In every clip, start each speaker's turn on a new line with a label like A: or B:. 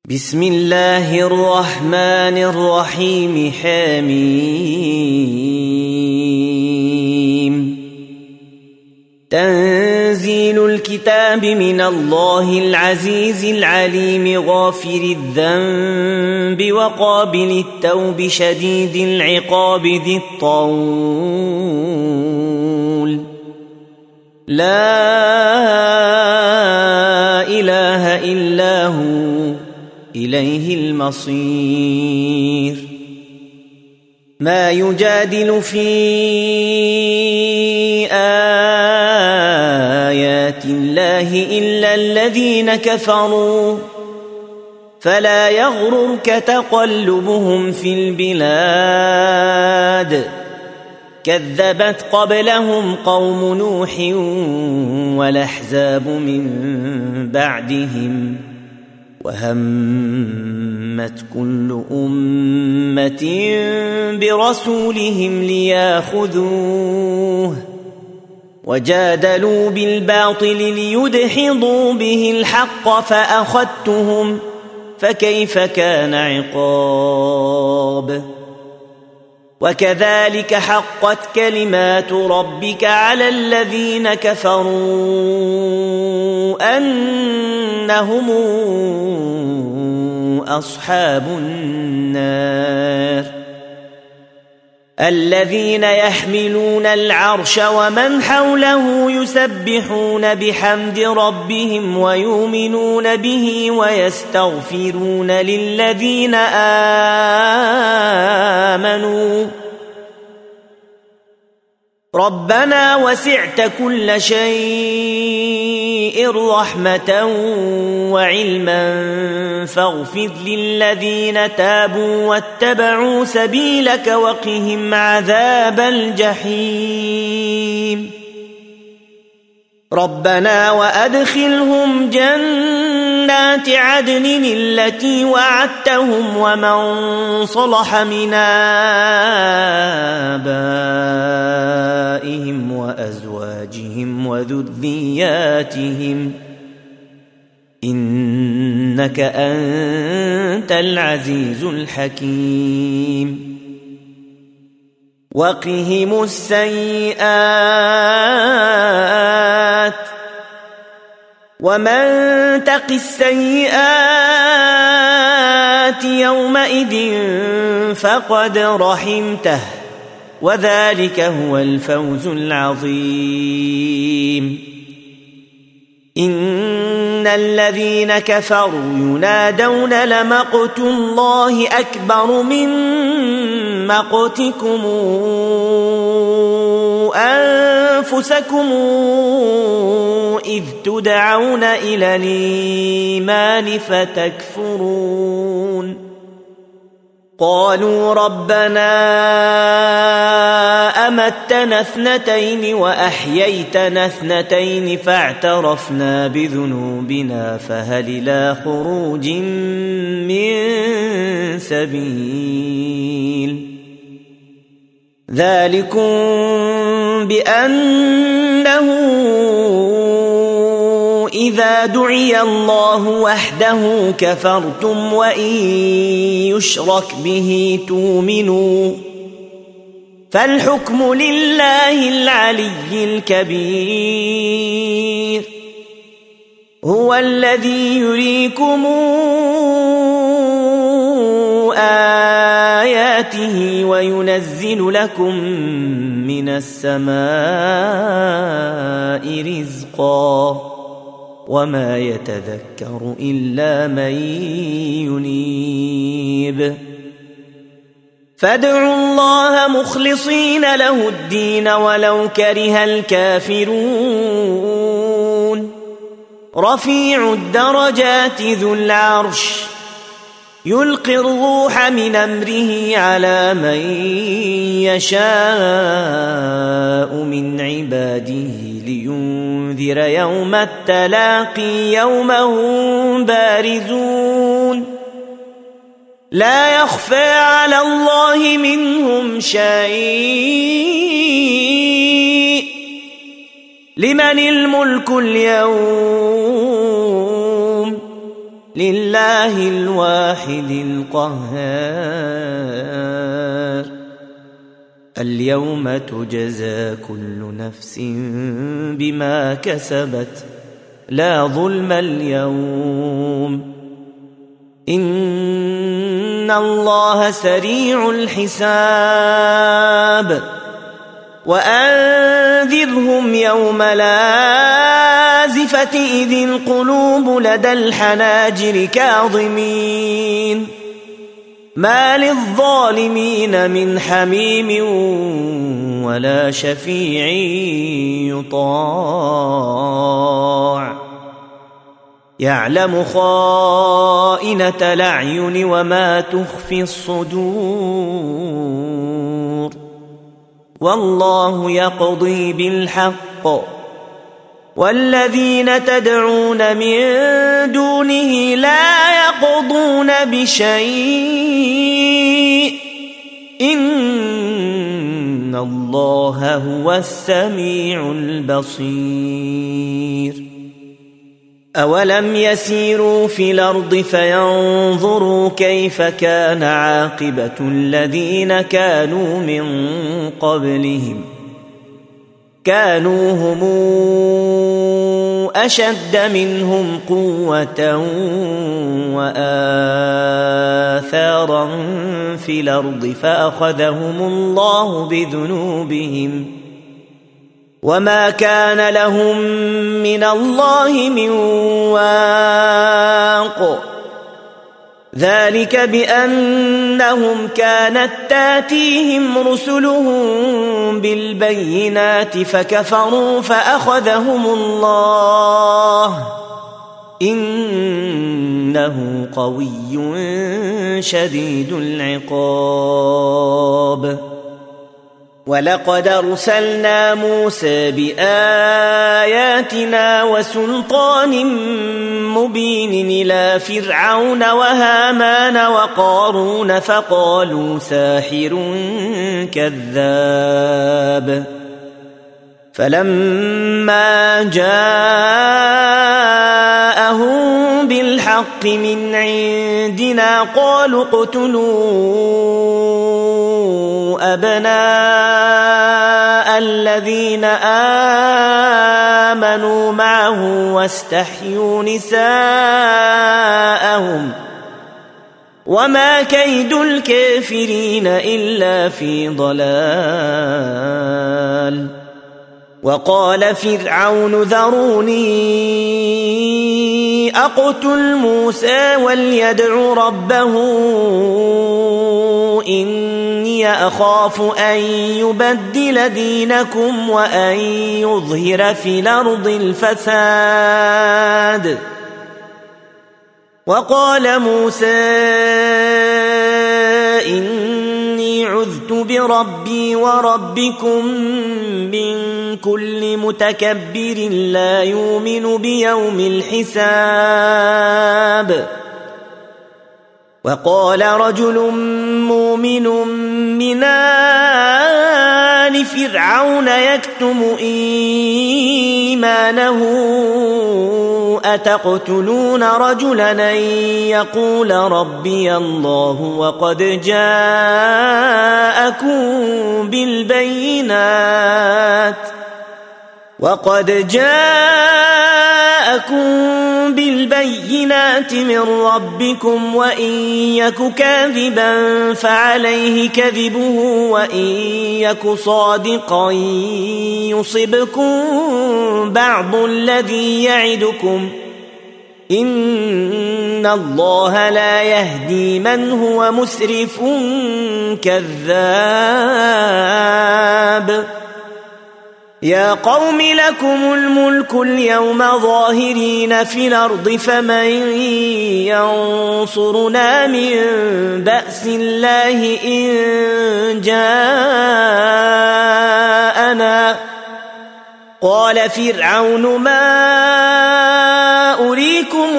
A: بسم الله الرحمن الرحيم حميم تنزيل الكتاب من الله العزيز العليم غافر الذنب وقابل التوب شديد العقاب ذي الطول لا إله إلا هو إليه المصير ما يجادل في آيات الله إلا الذين كفروا فلا يغررك تقلبهم في البلاد كذبت قبلهم قوم نوح والأحزاب من بعدهم وهمت كل أمة برسولهم ليأخذوه وجادلوا بالباطل ليدحضوا به الحق فأخذتهم فكيف كان عقاب وكذلك حقت كلمات ربك على الذين كفروا أنهم أصحاب النار الذين يحملون العرش ومن حوله يسبحون بحمد ربهم ويؤمنون به ويستغفرون للذين آمنوا ربنا وسعت كل شيء رحمة وعلما فاغفر للذين تابوا واتبعوا سبيلك وقهم عذاب الجحيم ربنا وأدخلهم جنات عدن التي وعدتهم ومن صلح من آبائهم وأزواجهم وذرياتهم إنك أنت العزيز الحكيم وقهم السيئات ومن تق السيئات يومئذ فقد رحمته وذلك هو الفوز العظيم إن الذين كفروا ينادون لمقت الله أكبر من مقتكم أنفسكم إذ تدعون إلى الإيمان فتكفرون قالوا ربنا أمتنا اثنتين وأحييتنا اثنتين فاعترفنا بذنوبنا فهل إلى خروج من سبيل ذلكم بأنه إذا دعي الله وحده كفرتم وإن يشرك به تؤمنوا فالحكم لله العلي الكبير هو الذي يريكم آياته وينزل لكم من السماء رزقا وما يتذكر إلا من ينيب فادعوا الله مخلصين له الدين ولو كره الكافرون رفيع الدرجات ذو العرش يلقي الروح من أمره على من يشاء من عباده لينذر يوم التلاقي يوم هم بارزون لا يخفى على الله منهم شيء لمن الملك اليوم لله الواحد القهار. اليوم تجزى كل نفس بما كسبت لا ظلم اليوم إن الله سريع الحساب. وأنذرهم يوم الآزفة إذ القلوب لدى الحناجر كاظمين ما للظالمين من حميم ولا شفيع يطاع يعلم خائنة الأعين وما تخفي الصدور والله يقضي بالحق والذين تدعون من دونه لا يقضون بشيء إن الله هو السميع البصير. أولم يسيروا في الأرض فينظروا كيف كان عاقبة الذين كانوا من قبلهم كانوا هم أشد منهم قوة وآثارا في الأرض فأخذهم الله بذنوبهم وما كان لهم من الله من واق ذلك بأنهم كانت تاتيهم رسلهم بالبينات فكفروا فأخذهم الله إنه قوي شديد العقاب. ولقد أرسلنا موسى بآياتنا وسلطان مبين إلى فرعون وهامان وقارون فقالوا ساحر كذاب فلما جاءهم بالحق من عندنا قالوا اقتلوا أبناء الذين آمنوا معه واستحيوا نساءهم وما كيد الكافرين إلا في ضلال. وقال فرعون ذروني أقتل موسى وليدع ربه إني أخاف أن يبدل دينكم وأن يظهر في الأرض الفساد. وقال موسى إني عذت بربي وربكم من كل متكبر لا يؤمن بيوم الحساب. وقال رجل مؤمن من آل فرعون يكتم إيمانه أتقتلون رجلا أن يقول ربي الله وقد جاءكم بالبينات من ربكم وإن يك كاذبا فعليه كذبه وإن يك صادقا يصبكم بعض الذي يعدكم إن الله لا يهدي من هو مسرف كذاب. يا قوم لكم الملك اليوم ظاهرين في الأرض فمن ينصرنا من بأس الله إن جاءنا. قال فرعون ما أريكم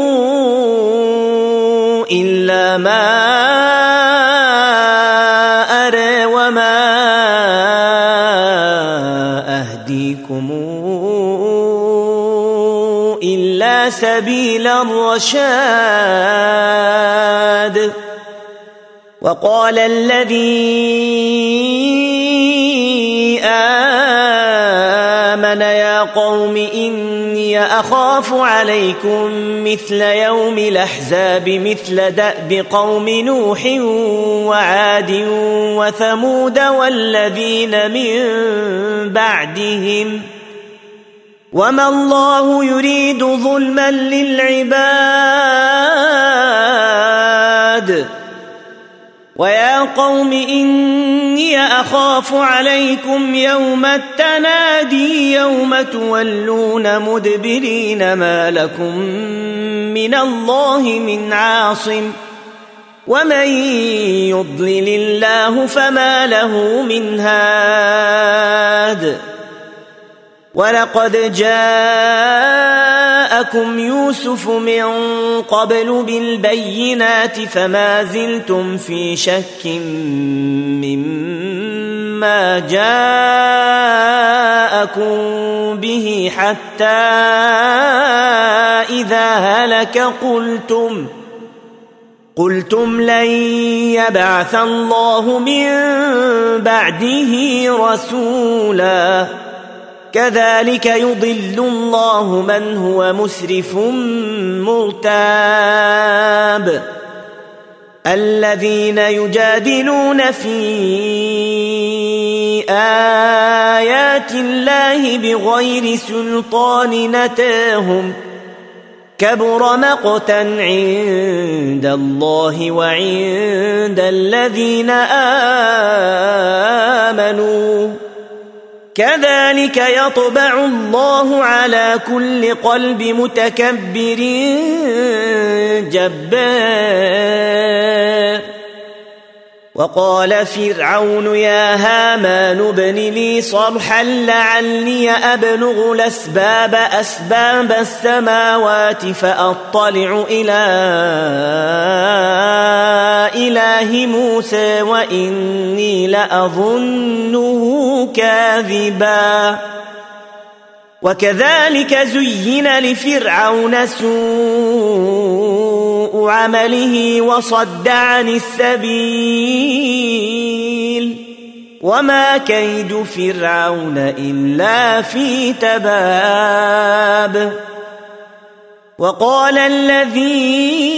A: إلا ما أرى وما أهديكم إلا إلا سبيل الرشاد. وقال الذي آمن يا قوم إني أخاف عليكم مثل يوم الأحزاب مثل دأب قوم نوح وعاد وثمود والذين من بعدهم وما الله يريد ظلما للعباد. ويا قوم إني أخاف عليكم يوم التنادي يوم تولون مدبرين ما لكم من الله من عاصم ومن يضلل الله فما له من هاد. ولقد جاءكم يوسف من قبل بالبينات فما زلتم في شك مما جاءكم به حتى إذا هلك قلتم لن يبعث الله من بعده رسولا كذلك يضل الله من هو مسرف مرتاب. الذين يجادلون في آيات الله بغير سلطان أتاهم كبر مقتا عند الله وعند الذين آمنوا كذلك يطبع الله على كل قلب متكبر جبار. وقال فرعون يا هامان ابن لي صرحا لعلي أبلغ أسباب السماوات فأطلع إلى إله موسى وإني لأظنه كاذبا. وكذلك زين لفرعون سوء عمله وصد عن السبيل وما كيد فرعون إلا في تباب. وقال الذي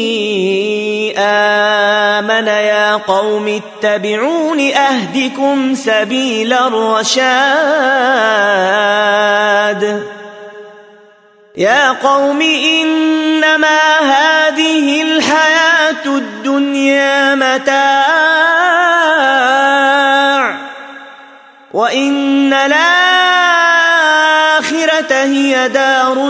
A: آمن يا قوم اتبعون أهدكم سبيل الرشاد. يا قوم إنما هذه الحياة الدنيا متاع وإن الآخرة هي دار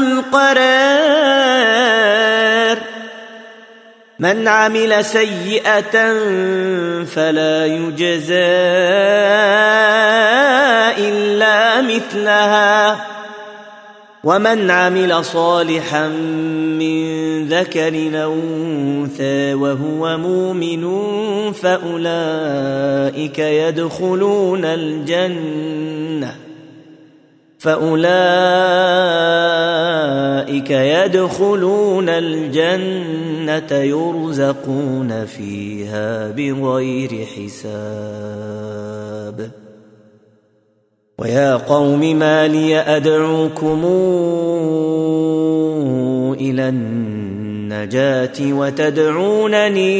A: القرار. من عمل سيئة فلا يجزى إلا مثلها ومن عمل صالحا من ذكر أو أنثى وهو مؤمن فأولئك يدخلون الجنة يرزقون فيها بغير حساب. ويا قوم ما لي أدعوكم إلى النجاة وتدعونني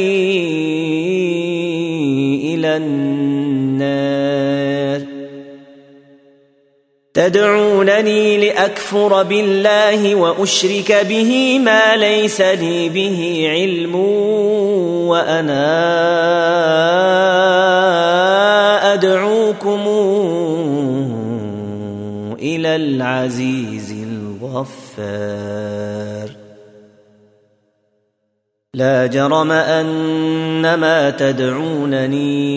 A: إلى النار تدعونني لأكفر بالله وأشرك به ما ليس لي به علم وأنا أدعوكم إلى العزيز الغفار. لا جرم أن ما تدعونني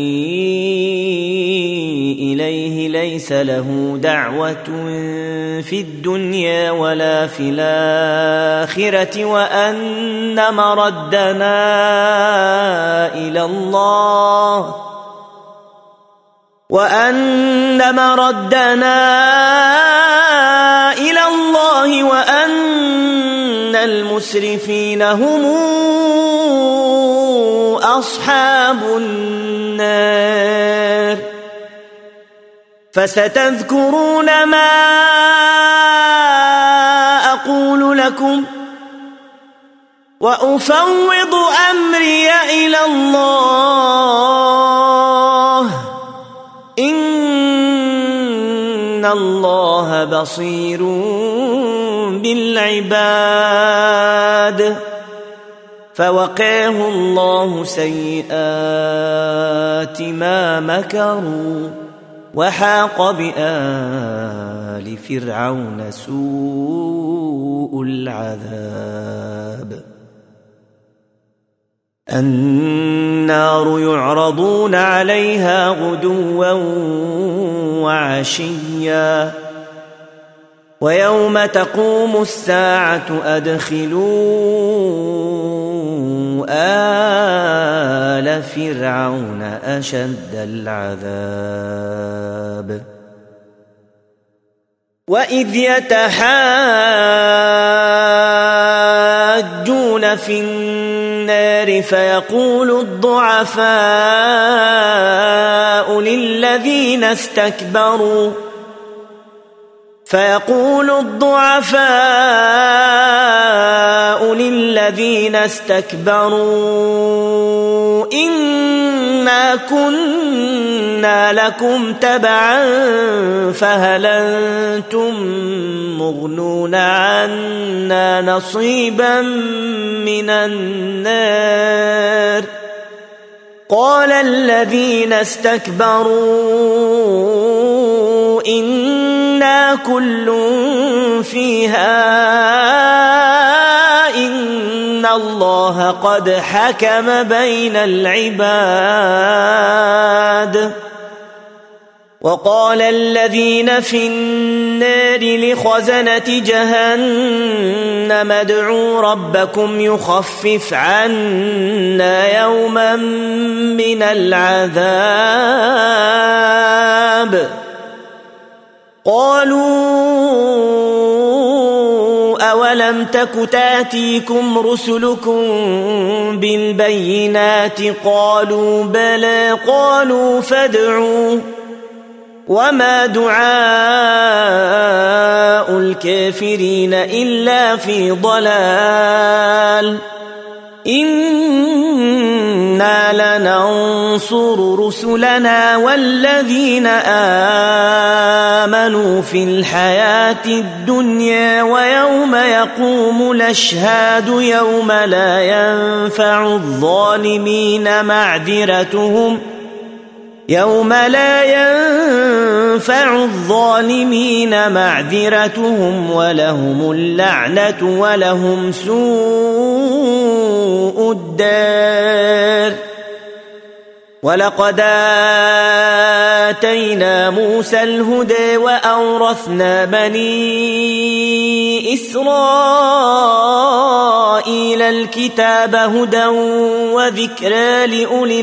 A: إليه ليس له دعوة في الدنيا ولا في الآخرة وأن مردنا إلى الله وأن المسرفين هم أصحاب النار فستذكرون ما أقول لكم وأفوض أمري إلى الله إن الله بصير بالعباد فوقاه الله سيئات ما مكروا وحاق بآل فرعون سوء العذاب النار يعرضون عليها غدوا وعشيا ويوم تقوم الساعة أدخلوا آل فرعون أشد العذاب وإذ يتحاجون في النار فيقول الضعفاء للذين استكبروا إنا كنا لكم تبعا فهل أنتم مغنون عنا نصيبا من النار قال الذين استكبروا إنا كل فيها إن الله قد حكم بين العباد وقال الذين في النار لخزنة جهنم ادعوا ربكم يخفف عنا يوما من العذاب قالوا أولم تك تاتيكم رسلكم بالبينات قالوا بلى قالوا فادعوا وما دعاء الكافرين إلا في ضلال إنا لننصر رسلنا والذين آمنوا في الحياة الدنيا ويوم يقوم الأشهاد يوم لا ينفع الظالمين معذرتهم ولهم اللعنة ولهم سوء الدار ولقد آتينا موسى الهدى وأورثنا بني إسرائيل الكتاب هدى وذكرى لأولي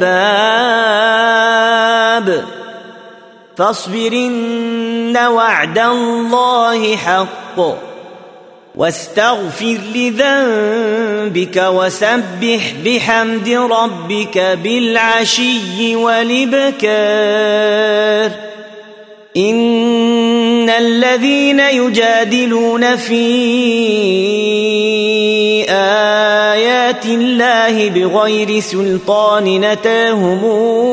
A: الألباب فاصبر إن وعد الله حق واستغفر لذنبك وسبح بحمد ربك بالعشي والإبكار إن الذين يجادلون في آيات الله بغير سلطان أتاهم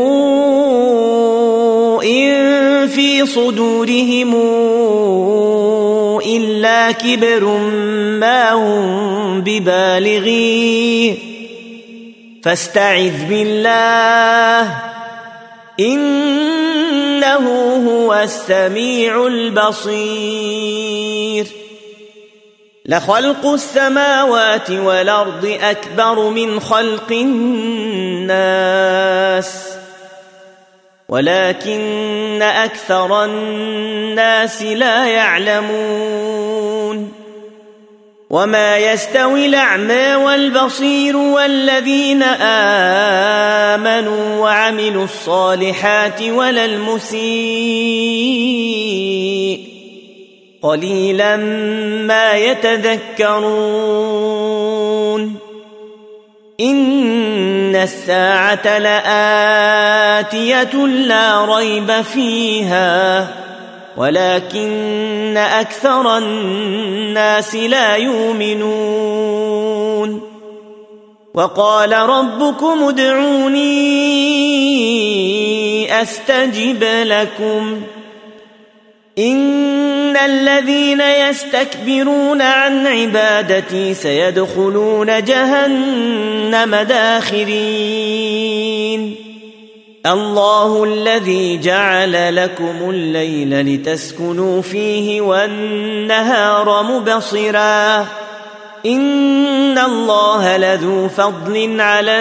A: إن في صدورهم إلا كبر ما هم ببالغيه فاستعذ بالله إنه هو السميع البصير لخلق السماوات والأرض أكبر من خلق الناس ولكن أكثر الناس لا يعلمون وما يستوي الأعمى والبصير والذين آمنوا وعملوا الصالحات ولا المسيء قليلا ما يتذكرون إن الساعة لآتية لا ريب فيها ولكن أكثر الناس لا يؤمنون وقال ربكم ادعوني أستجب لكم إن الذين يستكبرون عن عبادتي سيدخلون جهنم داخرين الله الذي جعل لكم الليل لتسكنوا فيه والنهار مبصرا إن الله لذو فضل على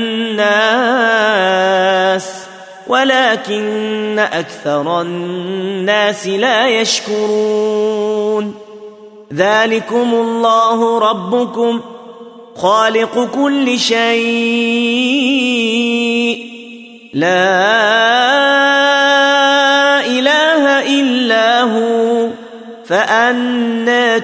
A: الناس ولكن أكثر الناس لا يشكرون ذلكم الله ربكم خالق كل شيء لا إله إلا هو فأنى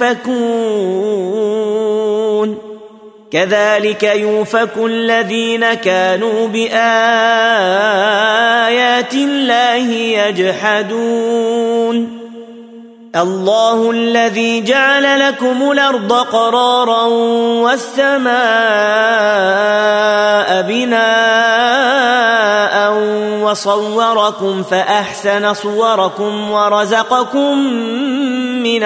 A: توفكون كذلك يؤفك الذين كانوا بآيات الله يجحدون الله الذي جعل لكم الأرض قرارا والسماء بناء وصوركم فأحسن صوركم ورزقكم من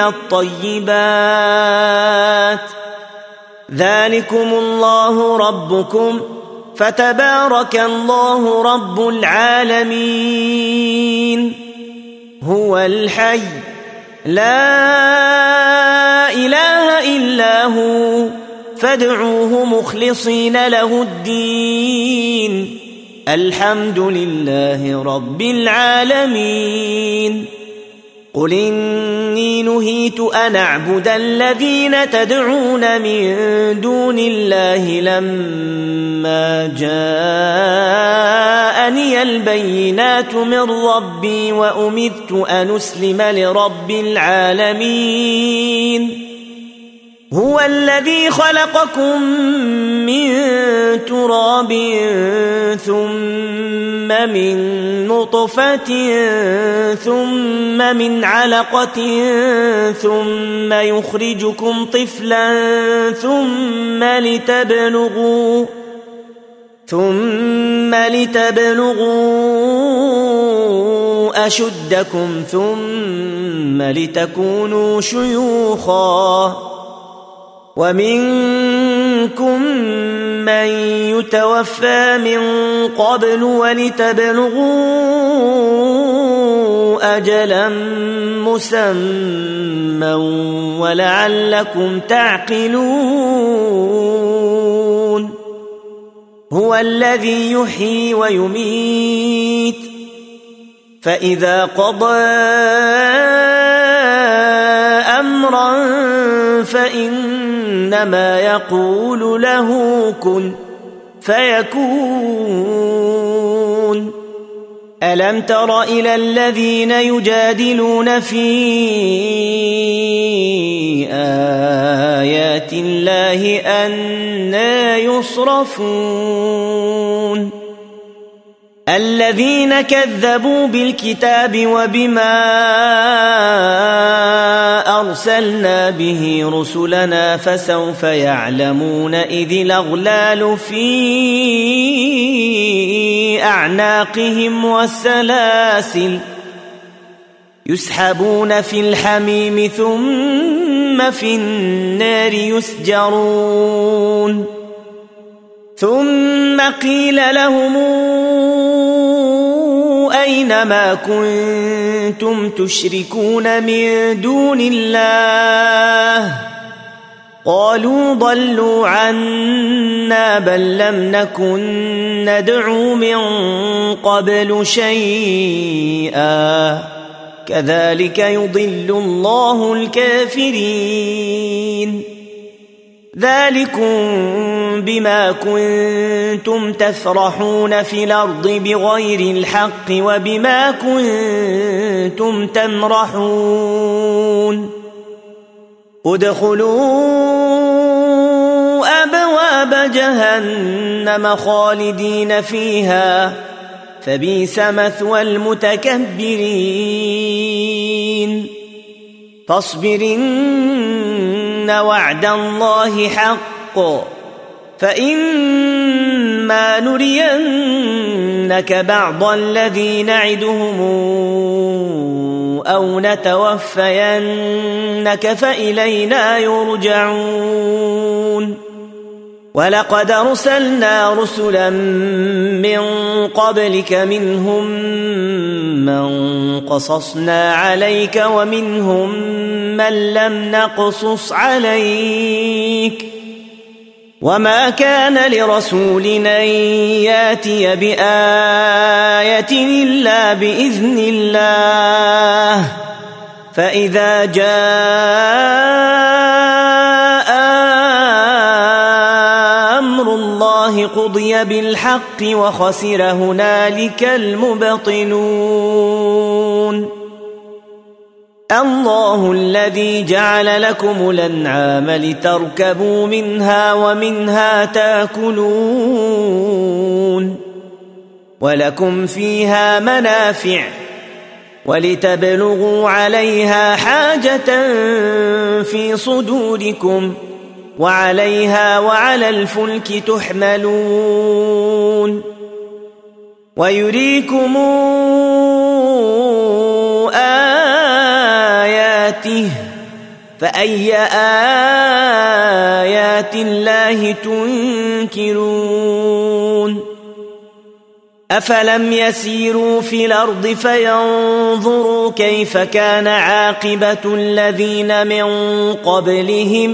A: الطيبات ذلكم الله ربكم فتبارك الله رب العالمين هو الحي لا إله إلا هو فادعوه مخلصين له الدين الحمد لله رب العالمين قل إني نهيت أن أعبد الذين تدعون من دون الله لما جاءني البينات من ربي وأمرت أن أسلم لرب العالمين هو الذي خلقكم من تراب ثم من نطفة ثم من علقة ثم يخرجكم طفلا ثم لتبلغوا أشدكم ثم لتكونوا شيوخا ومنكم من يتوفى من قبل ولتبلغوا أجلا مسمى ولعلكم تعقلون هو الذي يحيي ويميت فإذا قضى أمرا فإنما يقول له كن فيكون ألم تر إلى الذين يجادلون في آيات الله أنى يصرفون الذين كذبوا بالكتاب وبما أرسلنا به رسلنا فسوف يعلمون إذ الأغلال في أعناقهم والسلاسل يسحبون في الحميم ثم في النار يسجرون ثم قيل لهم أين ما كنتم تشركون من دون الله قالوا ضلوا عنا بل لم نكن ندعو من قبل شيئا كذلك يضل الله الكافرين ذلكم بما كنتم تفرحون في الأرض بغير الحق وبما كنتم تمرحون ادخلوا أبواب جهنم خالدين فيها فبئس مثوى المتكبرين فاصبرن وعد الله حق فإما نرينك بعض الذي نعدهم أو نتوفينك فإلينا يرجعون ولقد أرسلنا رسلا من قبلك منهم من قصصنا عليك ومنهم من لم نقصص عليك وما كان لرسول أن ياتي بآية إلا بإذن الله فإذا جاء أمر الله قضي بالحق وخسر هنالك المبطلون الله الذي جعل لكم الأنعام لتركبوا منها ومنها تاكلون ولكم فيها منافع ولتبلغوا عليها حاجة في صدوركم وعليها وعلى الفلك تحملون ويريكم آياته فأي آيات الله تنكرون أفلم يسيروا في الأرض فينظروا كيف كان عاقبة الذين من قبلهم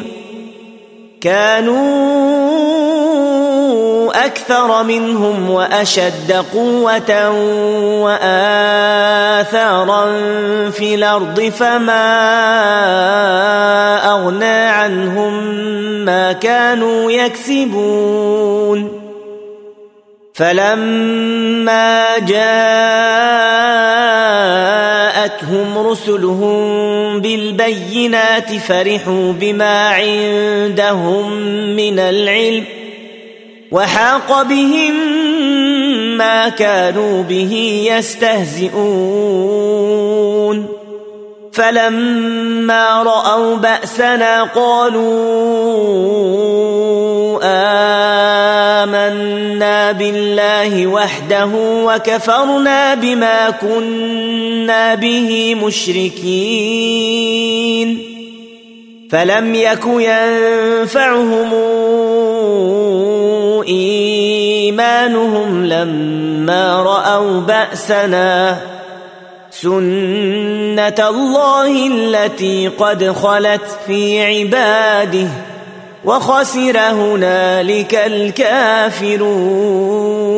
A: كانوا أكثر منهم وأشد قوة وآثارا في الأرض فما أغنى عنهم ما كانوا يكسبون فلما جاءتهم رسلهم بالبينات فرحوا بما عندهم من العلم وحاق بهم ما كانوا به يستهزئون فلما رأوا بأسنا قالوا آمنا بالله وحده وكفرنا بما كنا به مشركين فلم يك ينفعهم إيمانهم لما رأوا بأسنا سنة الله التي قد خلت في عباده وخسر هنالك الكافرون